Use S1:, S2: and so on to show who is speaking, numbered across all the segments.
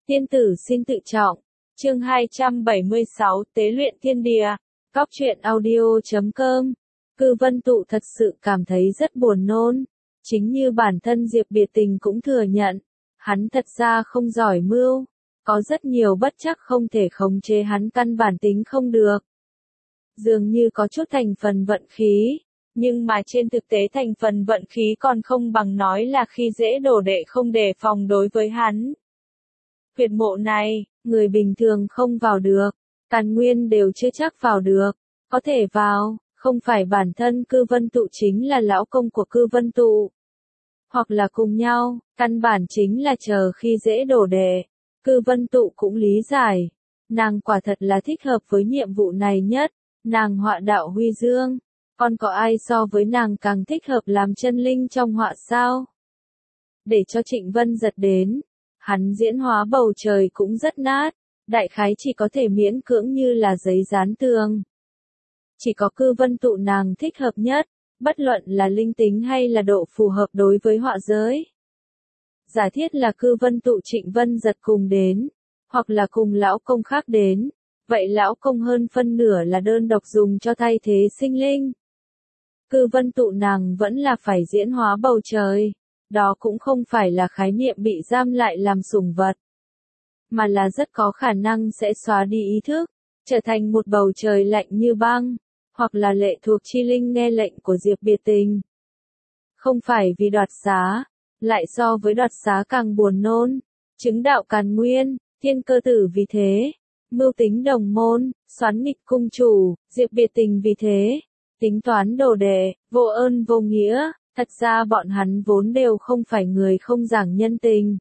S1: Tiên tử xin tự trọng. Chương 276 Tế luyện thiên địa. Cóc truyện audio.com. Cư Vân Tụ thật sự cảm thấy rất buồn nôn. Chính như bản thân Diệp Biệt Tình cũng thừa nhận. Hắn thật ra không giỏi mưu. Có rất nhiều bất trắc không thể khống chế hắn, căn bản tính không được. Dường như có chút thành phần vận khí. Nhưng mà trên thực tế thành phần vận khí còn không bằng nói là khi dễ đồ đệ không đề phòng đối với hắn. Huyệt mộ này, người bình thường không vào được, Càn Nguyên đều chưa chắc vào được, có thể vào, không phải bản thân Cư Vân Tụ chính là lão công của Cư Vân Tụ. Hoặc là cùng nhau, căn bản chính là chờ khi dễ đồ đệ. Cư Vân Tụ cũng lý giải, nàng quả thật là thích hợp với nhiệm vụ này nhất, nàng họa đạo huy dương, còn có ai so với nàng càng thích hợp làm chân linh trong họa sao? Để cho Trịnh Vân Giật đến, hắn diễn hóa bầu trời cũng rất nát, đại khái chỉ có thể miễn cưỡng như là giấy dán tường. Chỉ có Cư Vân Tụ nàng thích hợp nhất, bất luận là linh tính hay là độ phù hợp đối với họa giới. Giả thiết là Cư Vân Tụ Trịnh Vân Giật cùng đến, hoặc là cùng lão công khác đến, vậy lão công hơn phân nửa là đơn độc dùng cho thay thế sinh linh. Cư Vân Tụ nàng vẫn là phải diễn hóa bầu trời. Đó cũng không phải là khái niệm bị giam lại làm sủng vật, mà là rất có khả năng sẽ xóa đi ý thức, trở thành một bầu trời lạnh như băng, hoặc là lệ thuộc chi linh nghe lệnh của Diệp Biệt Tình. Không phải vì đoạt xá, lại so với đoạt xá càng buồn nôn, chứng đạo Càn Nguyên, Thiên Cơ Tử vì thế, mưu tính đồng môn, xoắn nghịch cung chủ, Diệp Biệt Tình vì thế, tính toán đồ đệ, vô ơn vô nghĩa. Thật ra bọn hắn vốn đều không phải người không giảng nhân tình.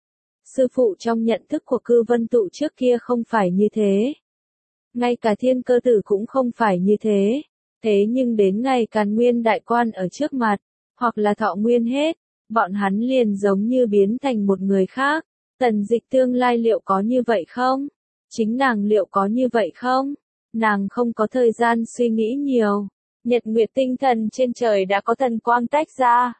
S1: Sư phụ trong nhận thức của Cư Vân Tụ trước kia không phải như thế. Ngay cả Thiên Cơ Tử cũng không phải như thế. Thế nhưng đến ngày Càn Nguyên đại quan ở trước mặt, hoặc là thọ nguyên hết, bọn hắn liền giống như biến thành một người khác. Tần Dịch tương lai liệu có như vậy không? Chính nàng liệu có như vậy không? Nàng không có thời gian suy nghĩ nhiều. Nhật nguyệt tinh thần trên trời đã có thần quang tách ra,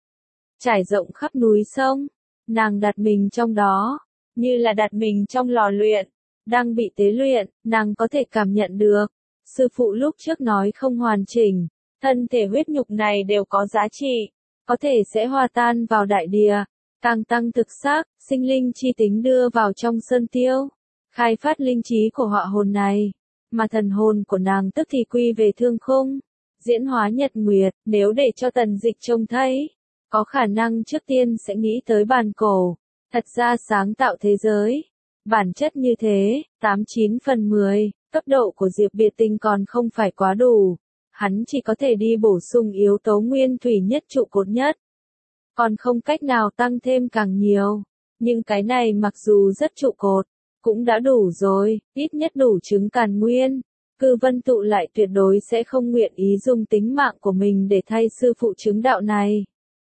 S1: trải rộng khắp núi sông, nàng đặt mình trong đó, như là đặt mình trong lò luyện, đang bị tế luyện, nàng có thể cảm nhận được. Sư phụ lúc trước nói không hoàn chỉnh, thân thể huyết nhục này đều có giá trị, có thể sẽ hòa tan vào đại địa, càng tăng thực xác, sinh linh chi tính đưa vào trong sơn tiêu, khai phát linh trí của họa hồn này, mà thần hồn của nàng tức thì quy về thương khung. Diễn hóa nhật nguyệt, nếu để cho Tần Dịch trông thấy, có khả năng trước tiên sẽ nghĩ tới bàn cổ, thật ra sáng tạo thế giới. Bản chất như thế, 89 phần 10, cấp độ của Diệp Biệt Tình còn không phải quá đủ. Hắn chỉ có thể đi bổ sung yếu tố nguyên thủy nhất trụ cột nhất. Còn không cách nào tăng thêm càng nhiều. Nhưng cái này mặc dù rất trụ cột, cũng đã đủ rồi, ít nhất đủ chứng Càn Nguyên. Cư Vân Tụ lại tuyệt đối sẽ không nguyện ý dùng tính mạng của mình để thay sư phụ chứng đạo này.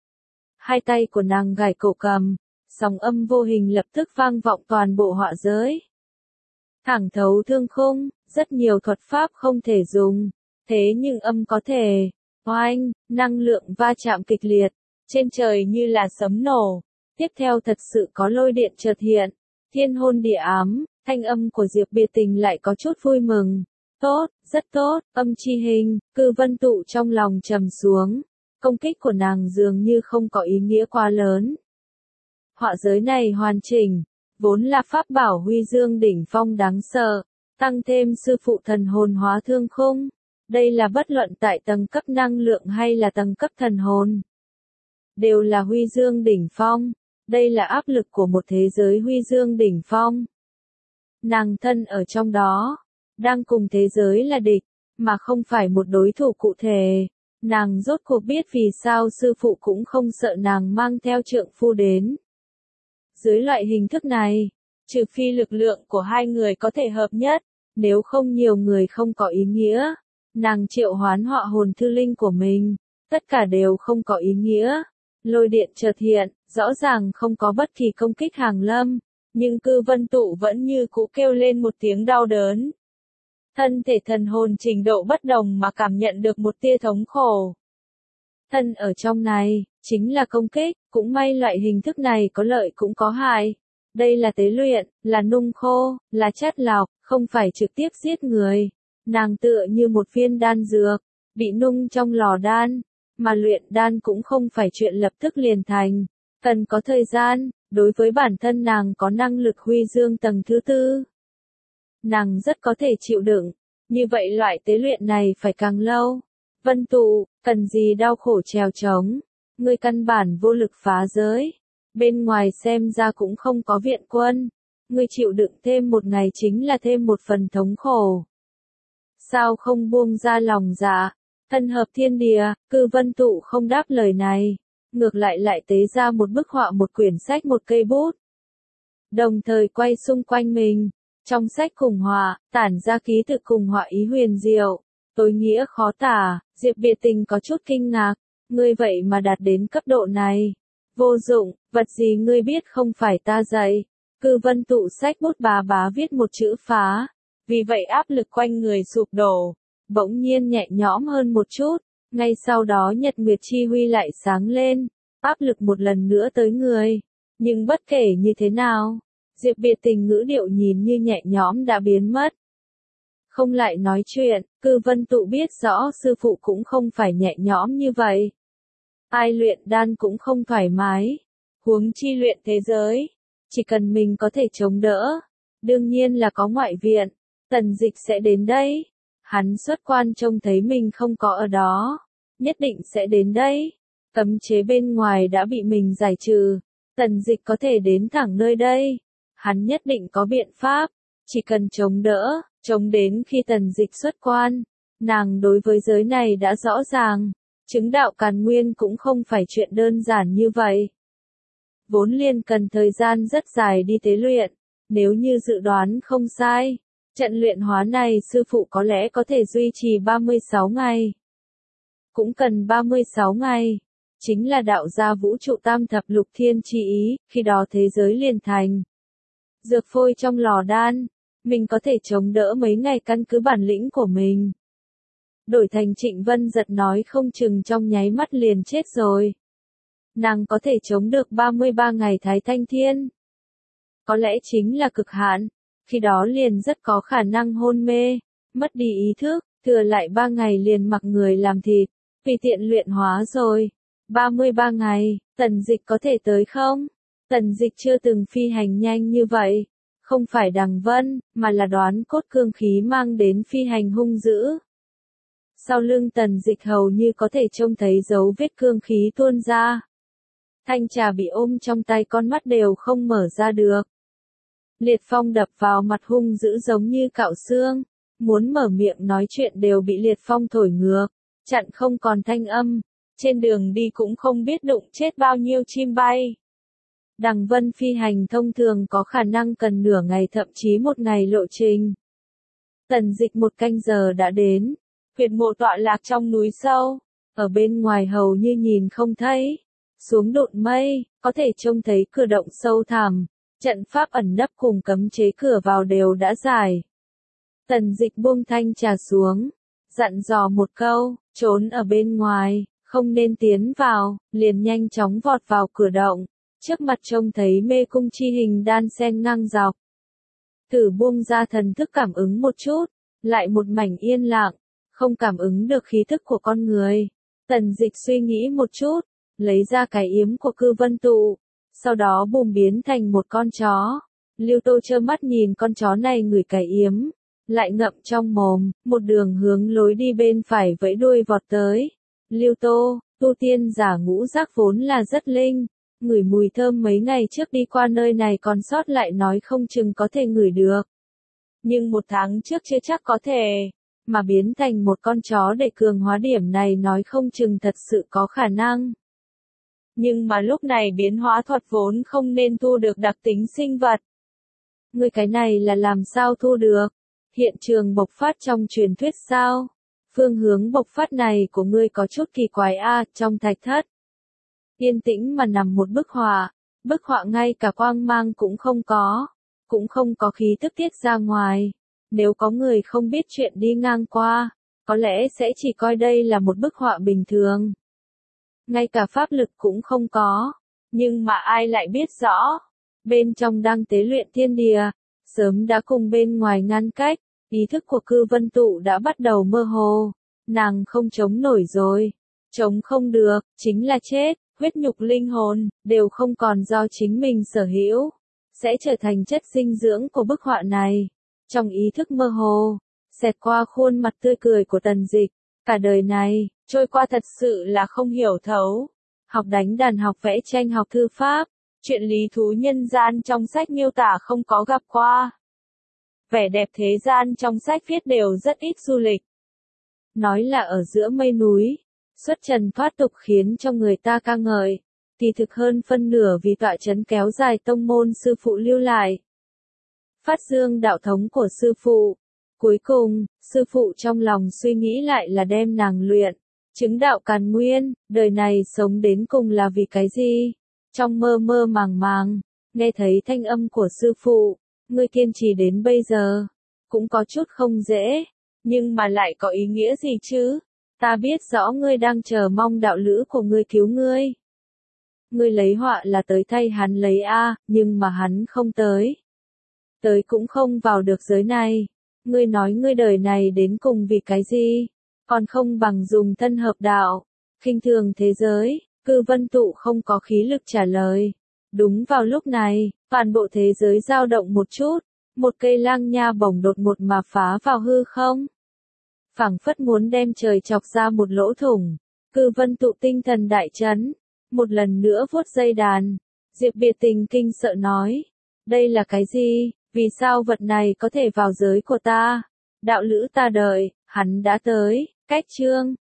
S1: Hai tay của nàng gảy cổ cầm, sóng âm vô hình lập tức vang vọng toàn bộ họa giới. Thẳng thấu thương khung, rất nhiều thuật pháp không thể dùng, thế nhưng âm có thể. Oanh, năng lượng va chạm kịch liệt, trên trời như là sấm nổ. Tiếp theo thật sự có lôi điện chợt hiện, thiên hôn địa ám, thanh âm của Diệp Biệt Tình lại có chút vui mừng. Tốt, rất tốt, âm chi hình, Cư Vân Tụ trong lòng trầm xuống. Công kích của nàng dường như không có ý nghĩa quá lớn. Họa giới này hoàn chỉnh, vốn là pháp bảo huy dương đỉnh phong đáng sợ, tăng thêm sư phụ thần hồn hóa thương khung. Đây là bất luận tại tầng cấp năng lượng hay là tầng cấp thần hồn. Đều là huy dương đỉnh phong, đây là áp lực của một thế giới huy dương đỉnh phong. Nàng thân ở trong đó. Đang cùng thế giới là địch, mà không phải một đối thủ cụ thể. Nàng rốt cuộc biết vì sao sư phụ cũng không sợ nàng mang theo trượng phu đến. Dưới loại hình thức này, trừ phi lực lượng của hai người có thể hợp nhất, nếu không nhiều người không có ý nghĩa. Nàng triệu hoán họa hồn thư linh của mình, tất cả đều không có ý nghĩa. Lôi điện chợt hiện, rõ ràng không có bất kỳ công kích hàng lâm, nhưng Cư Vân Tụ vẫn như cũ kêu lên một tiếng đau đớn. Thân thể thần hồn trình độ bất đồng mà cảm nhận được một tia thống khổ. Thân ở trong này, chính là công kích, cũng may loại hình thức này có lợi cũng có hại. Đây là tế luyện, là nung khô, là chất lọc, không phải trực tiếp giết người. Nàng tựa như một viên đan dược, bị nung trong lò đan, mà luyện đan cũng không phải chuyện lập tức liền thành, cần có thời gian, đối với bản thân nàng có năng lực huy dương tầng thứ tư. Nàng rất có thể chịu đựng, như vậy loại tế luyện này phải càng lâu. Vân Tụ, cần gì đau khổ trèo trống, ngươi căn bản vô lực phá giới. Bên ngoài xem ra cũng không có viện quân, ngươi chịu đựng thêm một ngày chính là thêm một phần thống khổ. Sao không buông ra lòng dạ, thân hợp thiên địa, Cư Vân Tụ không đáp lời này, ngược lại tế ra một bức họa, một quyển sách, một cây bút. Đồng thời quay xung quanh mình, trong sách cùng họa, tản ra ký tự cùng họa ý huyền diệu, tối nghĩa khó tả. Diệp Biệt Tình có chút kinh ngạc, ngươi vậy mà đạt đến cấp độ này. Vô dụng, vật gì ngươi biết không phải ta dạy. Cư Vân Tụ sách bút bá viết một chữ phá, vì vậy áp lực quanh người sụp đổ, bỗng nhiên nhẹ nhõm hơn một chút, ngay sau đó nhật nguyệt chi huy lại sáng lên, áp lực một lần nữa tới người. Nhưng bất kể như thế nào, Diệp Biệt Tình ngữ điệu nhìn như nhẹ nhõm đã biến mất. Không lại nói chuyện, Cư Vân Tụ biết rõ sư phụ cũng không phải nhẹ nhõm như vậy. Ai luyện đan cũng không thoải mái, huống chi luyện thế giới, chỉ cần mình có thể chống đỡ, đương nhiên là có ngoại viện, Tần Dịch sẽ đến đây. Hắn xuất quan trông thấy mình không có ở đó, nhất định sẽ đến đây. Cấm chế bên ngoài đã bị mình giải trừ, Tần Dịch có thể đến thẳng nơi đây. Hắn nhất định có biện pháp, chỉ cần chống đỡ, chống đến khi Tần Dịch xuất quan. Nàng đối với giới này đã rõ ràng, chứng đạo Càn Nguyên cũng không phải chuyện đơn giản như vậy. Vốn liền cần thời gian rất dài đi tế luyện, nếu như dự đoán không sai, trận luyện hóa này sư phụ có lẽ có thể duy trì 36 ngày. Cũng cần 36 ngày, chính là đạo gia vũ trụ tam thập lục thiên chi ý, khi đó thế giới liền thành. Dược phôi trong lò đan, mình có thể chống đỡ mấy ngày căn cứ bản lĩnh của mình. Đổi thành Trịnh Vân Giật nói không chừng trong nháy mắt liền chết rồi. Nàng có thể chống được 33 ngày Thái Thanh Thiên. Có lẽ chính là cực hạn, khi đó liền rất có khả năng hôn mê, mất đi ý thức, thừa lại 3 ngày liền mặc người làm thịt, vì tiện luyện hóa rồi. 33 ngày, Tần Dịch có thể tới không? Tần Dịch chưa từng phi hành nhanh như vậy, không phải Đằng Vân, mà là đoán cốt cương khí mang đến phi hành hung dữ. Sau lưng Tần Dịch hầu như có thể trông thấy dấu vết cương khí tuôn ra. Thanh trà bị ôm trong tay, con mắt đều không mở ra được. Liệt phong đập vào mặt hung dữ giống như cạo xương, muốn mở miệng nói chuyện đều bị liệt phong thổi ngược, chặn không còn thanh âm, trên đường đi cũng không biết đụng chết bao nhiêu chim bay. Đằng Vân phi hành thông thường có khả năng cần nửa ngày thậm chí một ngày lộ trình. Tần Dịch 1 canh giờ đã đến, huyệt mộ tọa lạc trong núi sâu, ở bên ngoài hầu như nhìn không thấy. Xuống độn mây, có thể trông thấy cửa động sâu thẳm, trận pháp ẩn nấp cùng cấm chế cửa vào đều đã giải. Tần Dịch buông thanh trà xuống, dặn dò một câu, trốn ở bên ngoài, không nên tiến vào, liền nhanh chóng vọt vào cửa động, trước mặt trông thấy mê cung chi hình đan sen ngang dọc. Thử buông ra thần thức cảm ứng một chút, lại một mảnh yên lặng, không cảm ứng được khí thức của con người. Tần Dịch suy nghĩ một chút, lấy ra cái yếm của Cư Vân Tụ, sau đó bùm biến thành một con chó. Lưu Tô trơ mắt nhìn con chó này ngửi cái yếm, lại ngậm trong mồm, một đường hướng lối đi bên phải vẫy đuôi vọt tới. Lưu Tô, tu tiên giả ngũ giác vốn là rất linh, ngửi mùi thơm mấy ngày trước đi qua nơi này còn sót lại nói không chừng có thể ngửi được. Nhưng 1 tháng trước chưa chắc có thể, mà biến thành một con chó để cường hóa điểm này nói không chừng thật sự có khả năng. Nhưng mà lúc này biến hóa thuật vốn không nên thu được đặc tính sinh vật. Ngươi cái này là làm sao thu được? Hiện trường bộc phát trong truyền thuyết sao? Phương hướng bộc phát này của ngươi có chút kỳ quái a. Trong thạch thất, yên tĩnh mà nằm một bức họa ngay cả quang mang cũng không có khí tức tiết ra ngoài. Nếu có người không biết chuyện đi ngang qua, có lẽ sẽ chỉ coi đây là một bức họa bình thường. Ngay cả pháp lực cũng không có, nhưng mà ai lại biết rõ, bên trong đang tế luyện thiên địa, sớm đã cùng bên ngoài ngăn cách, ý thức của Cư Vân Tụ đã bắt đầu mơ hồ, nàng không chống nổi rồi, chống không được, chính là chết, huyết nhục linh hồn, đều không còn do chính mình sở hữu, sẽ trở thành chất dinh dưỡng của bức họa này. Trong ý thức mơ hồ, xẹt qua khuôn mặt tươi cười của Tần Dịch, cả đời này, trôi qua thật sự là không hiểu thấu. Học đánh đàn, học vẽ tranh, học thư pháp, chuyện lý thú nhân gian trong sách miêu tả không có gặp qua. Vẻ đẹp thế gian trong sách viết đều rất ít du lịch. Nói là ở giữa mây núi, xuất trần thoát tục khiến cho người ta ca ngợi, thì thực hơn phân nửa vì tọa chấn kéo dài tông môn sư phụ lưu lại. Phát dương đạo thống của sư phụ. Cuối cùng, sư phụ trong lòng suy nghĩ lại là đem nàng luyện, chứng đạo càn nguyên, đời này sống đến cùng là vì cái gì? Trong mơ mơ màng màng, nghe thấy thanh âm của sư phụ, ngươi kiên trì đến bây giờ, cũng có chút không dễ, nhưng mà lại có ý nghĩa gì chứ? Ta biết rõ ngươi đang chờ mong đạo lữ của ngươi cứu ngươi. Ngươi lấy họa là tới thay hắn lấy a, nhưng mà hắn không tới. Tới cũng không vào được giới này. Ngươi nói ngươi đời này đến cùng vì cái gì? Còn không bằng dùng thân hợp đạo, khinh thường thế giới. Cư Vân Tụ không có khí lực trả lời. Đúng vào lúc này, toàn bộ thế giới dao động một chút, một cây lang nha bổng đột ngột mà phá vào hư không. Phảng phất muốn đem trời chọc ra một lỗ thủng. Cư Vân Tụ tinh thần đại chấn, một lần nữa vuốt dây đàn. Diệp Biệt Tình kinh sợ nói, đây là cái gì? Vì sao vật này có thể vào giới của ta? Đạo lữ ta đợi, hắn đã tới. Cách chương